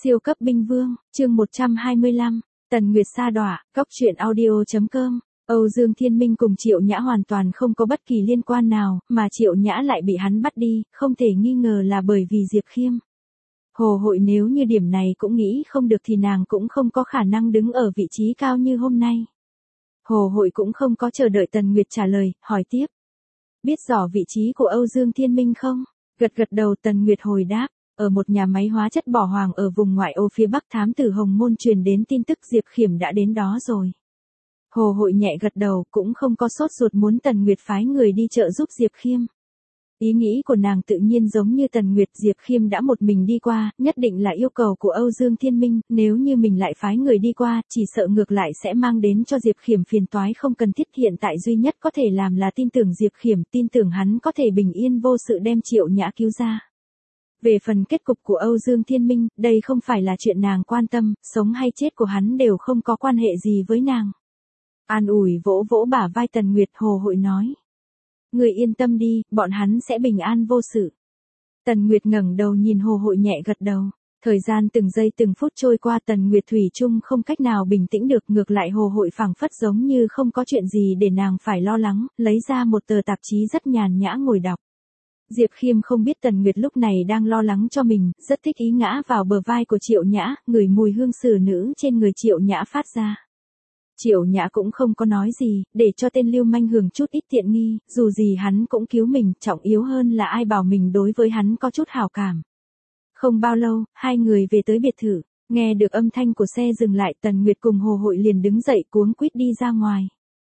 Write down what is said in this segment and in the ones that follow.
Siêu cấp binh vương, chương 125, Tần Nguyệt sa đọa, góc truyện audio.com. Âu Dương Thiên Minh cùng Triệu Nhã hoàn toàn không có bất kỳ liên quan nào, mà Triệu Nhã lại bị hắn bắt đi, không thể nghi ngờ là bởi vì Diệp Khiêm. Hồ Hội nếu như điểm này cũng nghĩ không được thì nàng cũng không có khả năng đứng ở vị trí cao như hôm nay. Hồ Hội cũng không có chờ đợi Tần Nguyệt trả lời, hỏi tiếp. Biết rõ vị trí của Âu Dương Thiên Minh không? Gật gật đầu, Tần Nguyệt hồi đáp. Ở một nhà máy hóa chất bỏ hoang ở vùng ngoại ô phía Bắc, thám tử Hồng Môn truyền đến tin tức Diệp Khiêm đã đến đó rồi. Hồ Hội nhẹ gật đầu, cũng không có sốt ruột muốn Tần Nguyệt phái người đi trợ giúp Diệp Khiêm. Ý nghĩ của nàng tự nhiên giống như Tần Nguyệt, Diệp Khiêm đã một mình đi qua, nhất định là yêu cầu của Âu Dương Thiên Minh, nếu như mình lại phái người đi qua, chỉ sợ ngược lại sẽ mang đến cho Diệp Khiêm phiền toái không cần thiết. Hiện tại duy nhất có thể làm là tin tưởng Diệp Khiêm, tin tưởng hắn có thể bình yên vô sự đem Triệu Nhã cứu ra. Về phần kết cục của Âu Dương Thiên Minh, đây không phải là chuyện nàng quan tâm, sống hay chết của hắn đều không có quan hệ gì với nàng. An ủi vỗ vỗ bả vai Tần Nguyệt, Hồ Hội nói. Người yên tâm đi, bọn hắn sẽ bình an vô sự. Tần Nguyệt ngẩng đầu nhìn Hồ Hội nhẹ gật đầu. Thời gian từng giây từng phút trôi qua, Tần Nguyệt thủy chung không cách nào bình tĩnh được, ngược lại Hồ Hội phảng phất giống như không có chuyện gì để nàng phải lo lắng, lấy ra một tờ tạp chí rất nhàn nhã ngồi đọc. Diệp Khiêm không biết Tần Nguyệt lúc này đang lo lắng cho mình, rất thích ý ngã vào bờ vai của Triệu Nhã, ngửi mùi hương xử nữ trên người Triệu Nhã phát ra. Triệu Nhã cũng không có nói gì, để cho tên lưu manh hưởng chút ít tiện nghi, dù gì hắn cũng cứu mình, trọng yếu hơn là ai bảo mình đối với hắn có chút hảo cảm. Không bao lâu, hai người về tới biệt thự, nghe được âm thanh của xe dừng lại, Tần Nguyệt cùng Hồ Hội liền đứng dậy cuống quýt đi ra ngoài.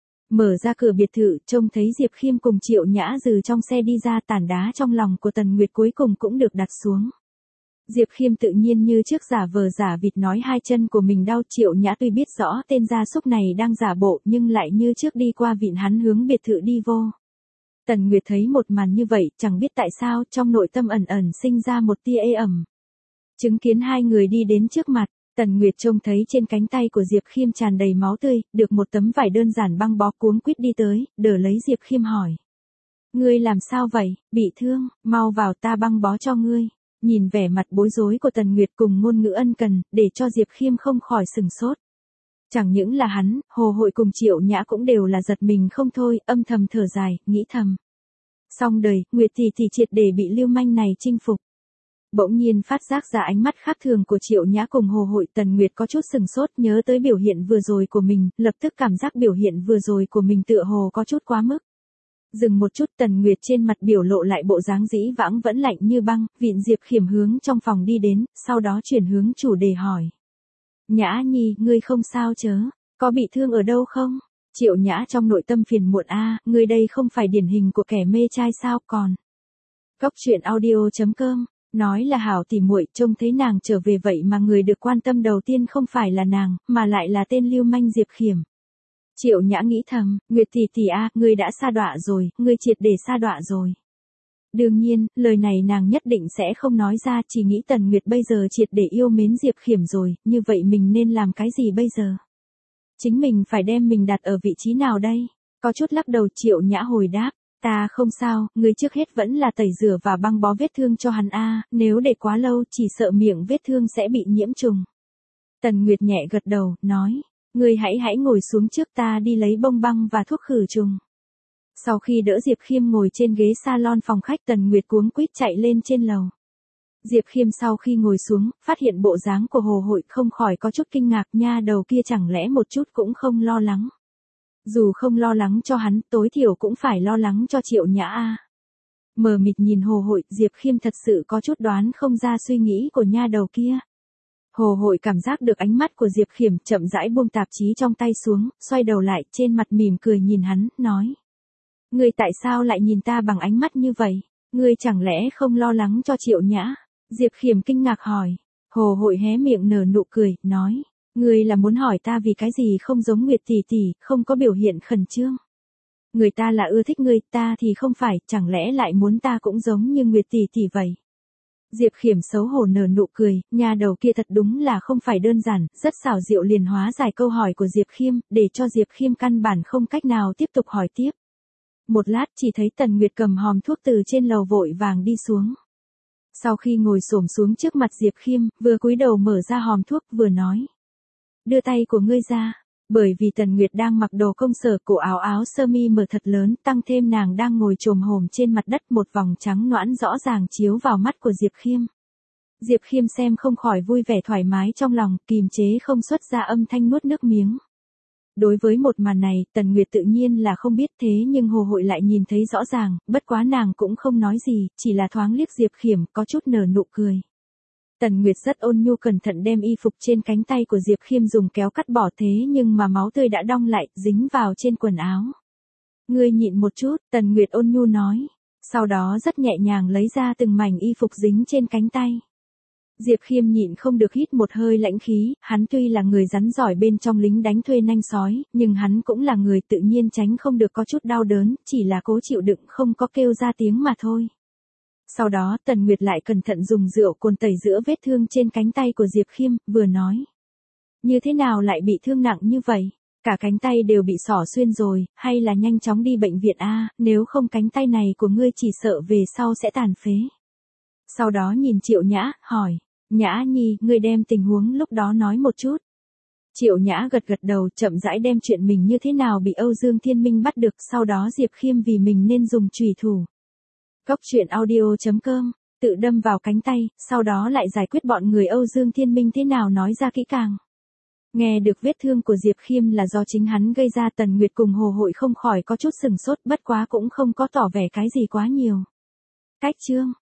Mở ra cửa biệt thự, trông thấy Diệp Khiêm cùng Triệu Nhã từ trong xe đi ra, tảng đá trong lòng của Tần Nguyệt cuối cùng cũng được đặt xuống. Diệp Khiêm tự nhiên như trước giả vờ giả vịt nói hai chân của mình đau. Triệu Nhã tuy biết rõ tên gia súc này đang giả bộ nhưng lại như trước đi qua vịn hắn hướng biệt thự đi vô. Tần Nguyệt thấy một màn như vậy, chẳng biết tại sao trong nội tâm ẩn ẩn sinh ra một tia ê ẩm. Chứng kiến hai người đi đến trước mặt, Tần Nguyệt trông thấy trên cánh tay của Diệp Khiêm tràn đầy máu tươi, được một tấm vải đơn giản băng bó, cuống quýt đi tới, đỡ lấy Diệp Khiêm hỏi. Ngươi làm sao vậy, bị thương, mau vào ta băng bó cho ngươi. Nhìn vẻ mặt bối rối của Tần Nguyệt cùng ngôn ngữ ân cần, để cho Diệp Khiêm không khỏi sừng sốt. Chẳng những là hắn, Hồ Hội cùng Triệu Nhã cũng đều là giật mình không thôi, âm thầm thở dài, nghĩ thầm. Xong đời, Nguyệt thì triệt để bị lưu manh này chinh phục. Bỗng nhiên phát giác ra ánh mắt khác thường của Triệu Nhã cùng Hồ Hội, Tần Nguyệt có chút sừng sốt, nhớ tới biểu hiện vừa rồi của mình, lập tức cảm giác biểu hiện vừa rồi của mình tựa hồ có chút quá mức. Dừng một chút, Tần Nguyệt trên mặt biểu lộ lại bộ dáng dĩ vãng vẫn lạnh như băng, vịn Diệp Khiêm hướng trong phòng đi đến, sau đó chuyển hướng chủ đề hỏi. Nhã nhi, ngươi không sao chớ, có bị thương ở đâu không? Triệu Nhã trong nội tâm phiền muộn, ngươi đây không phải điển hình của kẻ mê trai sao còn. Góc truyện audio.com, nói là hảo tỉ muội, trông thấy nàng trở về vậy mà người được quan tâm đầu tiên không phải là nàng, mà lại là tên lưu manh Diệp Khiêm. Triệu Nhã nghĩ thầm, Nguyệt tỷ ngươi đã sa đọa rồi, ngươi triệt để sa đọa rồi. Đương nhiên, lời này nàng nhất định sẽ không nói ra, chỉ nghĩ Tần Nguyệt bây giờ triệt để yêu mến Diệp Khiêm rồi, như vậy mình nên làm cái gì bây giờ? Chính mình phải đem mình đặt ở vị trí nào đây? Có chút lắc đầu, Triệu Nhã hồi đáp, ta không sao, ngươi trước hết vẫn là tẩy rửa và băng bó vết thương cho hắn nếu để quá lâu chỉ sợ miệng vết thương sẽ bị nhiễm trùng. Tần Nguyệt nhẹ gật đầu, nói. Ngươi hãy ngồi xuống trước, ta đi lấy bông băng và thuốc khử trùng. Sau khi đỡ Diệp Khiêm ngồi trên ghế salon phòng khách, Tần Nguyệt cuống quýt chạy lên trên lầu. Diệp Khiêm sau khi ngồi xuống, phát hiện bộ dáng của Hồ Hội không khỏi có chút kinh ngạc, nha đầu kia chẳng lẽ một chút cũng không lo lắng. Dù không lo lắng cho hắn, tối thiểu cũng phải lo lắng cho Triệu Nhã Mờ mịt nhìn Hồ Hội, Diệp Khiêm thật sự có chút đoán không ra suy nghĩ của nha đầu kia. Hồ Hội cảm giác được ánh mắt của Diệp Khiêm, chậm rãi buông tạp chí trong tay xuống, xoay đầu lại, trên mặt mỉm cười nhìn hắn, nói. Ngươi tại sao lại nhìn ta bằng ánh mắt như vậy? Ngươi chẳng lẽ không lo lắng cho Triệu Nhã? Diệp Khiêm kinh ngạc hỏi. Hồ Hội hé miệng nở nụ cười, nói. Ngươi là muốn hỏi ta vì cái gì không giống Nguyệt tỷ, không có biểu hiện khẩn trương. Người ta là ưa thích ngươi, ta thì không phải, chẳng lẽ lại muốn ta cũng giống như Nguyệt tỷ vậy? Diệp Khiêm xấu hổ nở nụ cười, nhà đầu kia thật đúng là không phải đơn giản, rất xảo diệu liền hóa giải câu hỏi của Diệp Khiêm, để cho Diệp Khiêm căn bản không cách nào tiếp tục hỏi tiếp. Một lát chỉ thấy Tần Nguyệt cầm hòm thuốc từ trên lầu vội vàng đi xuống. Sau khi ngồi xổm xuống trước mặt Diệp Khiêm, vừa cúi đầu mở ra hòm thuốc vừa nói. Đưa tay của ngươi ra. Bởi vì Tần Nguyệt đang mặc đồ công sở, cổ áo sơ mi mở thật lớn, tăng thêm nàng đang ngồi chồm hổm trên mặt đất, một vòng trắng nõn rõ ràng chiếu vào mắt của Diệp Khiêm. Diệp Khiêm xem không khỏi vui vẻ thoải mái trong lòng, kìm chế không xuất ra âm thanh nuốt nước miếng. Đối với một màn này, Tần Nguyệt tự nhiên là không biết, thế nhưng Hồ Hội lại nhìn thấy rõ ràng, bất quá nàng cũng không nói gì, chỉ là thoáng liếc Diệp Khiêm, có chút nở nụ cười. Tần Nguyệt rất ôn nhu cẩn thận đem y phục trên cánh tay của Diệp Khiêm dùng kéo cắt bỏ, thế nhưng mà máu tươi đã đong lại, dính vào trên quần áo. Ngươi nhịn một chút, Tần Nguyệt ôn nhu nói. Sau đó rất nhẹ nhàng lấy ra từng mảnh y phục dính trên cánh tay. Diệp Khiêm nhịn không được hít một hơi lãnh khí, hắn tuy là người rắn giỏi bên trong lính đánh thuê nanh sói, nhưng hắn cũng là người tự nhiên tránh không được có chút đau đớn, chỉ là cố chịu đựng không có kêu ra tiếng mà thôi. Sau đó Tần Nguyệt lại cẩn thận dùng rượu cồn tẩy giữa vết thương trên cánh tay của Diệp Khiêm, vừa nói. Như thế nào lại bị thương nặng như vậy? Cả cánh tay đều bị xỏ xuyên rồi, hay là nhanh chóng đi bệnh viện a, nếu không cánh tay này của ngươi chỉ sợ về sau sẽ tàn phế. Sau đó nhìn Triệu Nhã, hỏi. Nhã Nhi, ngươi đem tình huống lúc đó nói một chút. Triệu Nhã gật gật đầu, chậm rãi đem chuyện mình như thế nào bị Âu Dương Thiên Minh bắt được, sau đó Diệp Khiêm vì mình nên dùng chùy thủ. Góc truyện audio.com, tự đâm vào cánh tay, sau đó lại giải quyết bọn người Âu Dương Thiên Minh thế nào nói ra kỹ càng. Nghe được vết thương của Diệp Khiêm là do chính hắn gây ra, Tần Nguyệt cùng Hồ Hội không khỏi có chút sừng sốt, bất quá cũng không có tỏ vẻ cái gì quá nhiều. Cách chương.